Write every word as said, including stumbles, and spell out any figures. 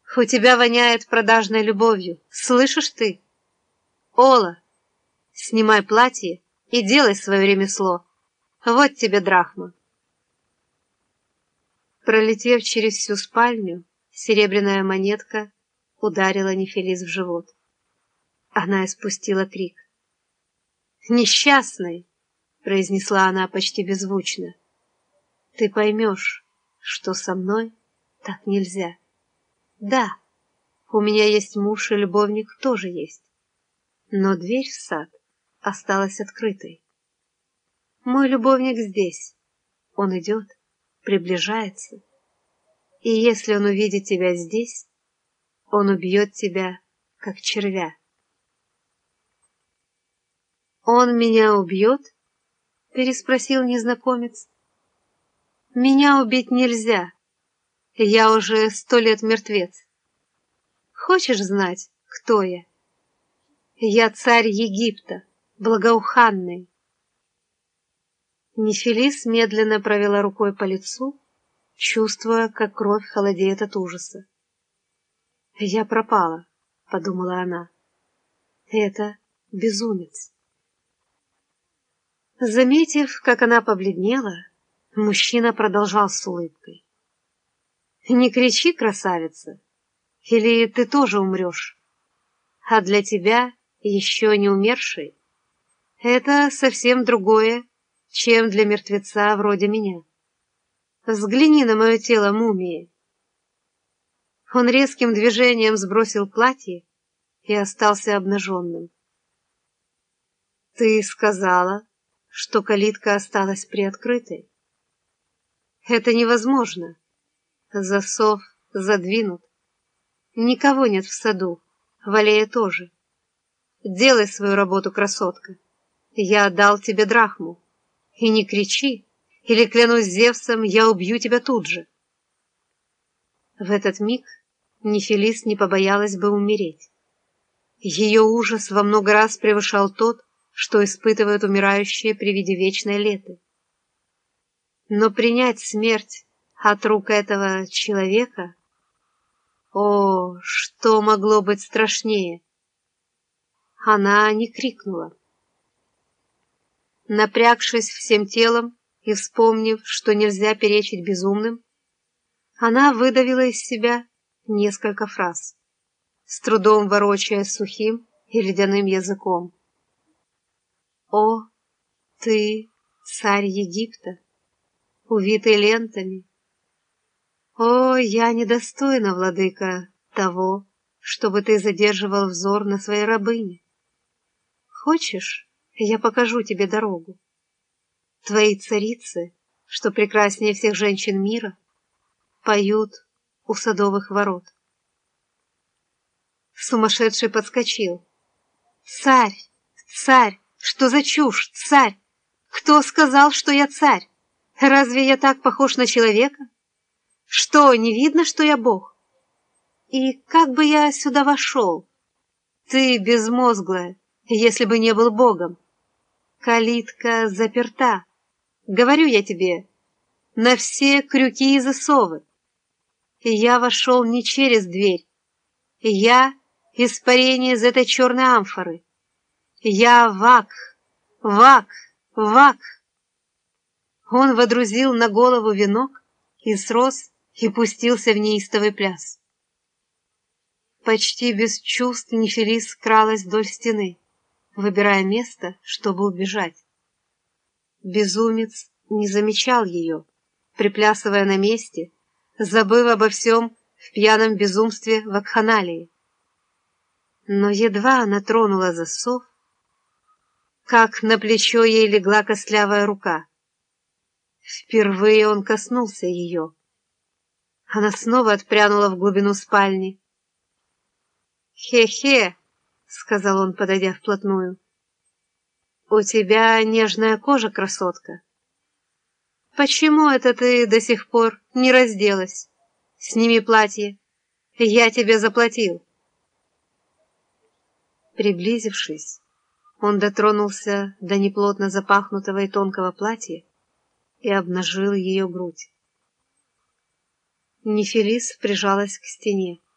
У тебя воняет продажной любовью. Слышишь ты? Ола, снимай платье и делай свое ремесло. Вот тебе драхма. Пролетев через всю спальню, серебряная монетка ударила Нефелис в живот. Она испустила крик. «Несчастный!» — произнесла она почти беззвучно. «Ты поймешь, что со мной так нельзя. Да, у меня есть муж и любовник тоже есть, но дверь в сад осталась открытой. Мой любовник здесь. Он идет, приближается, и если он увидит тебя здесь, он убьет тебя, как червя». «Он меня убьет?» — переспросил незнакомец. «Меня убить нельзя. Я уже сто лет мертвец. Хочешь знать, кто я? Я царь Египта, благоуханный». Нефелис медленно провела рукой по лицу, чувствуя, как кровь холодеет от ужаса. «Я пропала», — подумала она. «Это безумец». Заметив, как она побледнела, мужчина продолжал с улыбкой. «Не кричи, красавица, или ты тоже умрешь. А для тебя, еще не умершей, это совсем другое, чем для мертвеца вроде меня. Взгляни на мое тело мумии». Он резким движением сбросил платье и остался обнаженным. «Ты сказала, что калитка осталась приоткрытой. Это невозможно. Засов задвинут. Никого нет в саду, в аллее тоже. Делай свою работу, красотка. Я отдал тебе драхму. И не кричи, или, клянусь Зевсом, я убью тебя тут же». В этот миг Нефелис не побоялась бы умереть. Ее ужас во много раз превышал тот, что испытывают умирающие при виде вечной Леты. Но принять смерть от рук этого человека... О, что могло быть страшнее? Она не крикнула. Напрягшись всем телом и вспомнив, что нельзя перечить безумным, она выдавила из себя несколько фраз, с трудом ворочая сухим и ледяным языком. «О, ты, царь Египта, увитый лентами! О, я недостойна, владыка, того, чтобы ты задерживал взор на своей рабыне. Хочешь, я покажу тебе дорогу? Твои царицы, что прекраснее всех женщин мира, поют у садовых ворот». Сумасшедший подскочил. «Царь! Царь! Что за чушь, царь? Кто сказал, что я царь? Разве я так похож на человека? Что, не видно, что я бог? И как бы я сюда вошел? Ты безмозглая, если бы не был богом. Калитка заперта, говорю я тебе, на все крюки и засовы. И я вошел не через дверь. Я — испарение из этой черной амфоры. Я Вак, Вак, Вак. Он водрузил на голову венок и срос, и пустился в неистовый пляс. Почти без чувств Нефелис кралась вдоль стены, выбирая место, чтобы убежать. Безумец не замечал ее, приплясывая на месте, забыв обо всем в пьяном безумстве вакханалии. Но едва она тронула засов, как на плечо ей легла костлявая рука. Впервые он коснулся ее. Она снова отпрянула в глубину спальни. «Хе-хе», — сказал он, подойдя вплотную. «У тебя нежная кожа, красотка. Почему это ты до сих пор не разделась? Сними платье, я тебе заплатил». Приблизившись, он дотронулся до неплотно запахнутого и тонкого платья и обнажил ее грудь. Нефелис прижалась к стене.